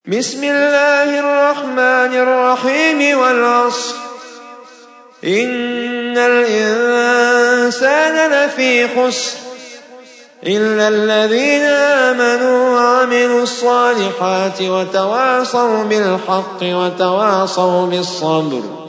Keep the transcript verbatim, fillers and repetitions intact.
بسم الله الرحمن الرحيم والعصر إن الإنسان لفي خسر إلا الذين آمنوا وعملوا الصالحات وتواصوا بالحق وتواصوا بالصبر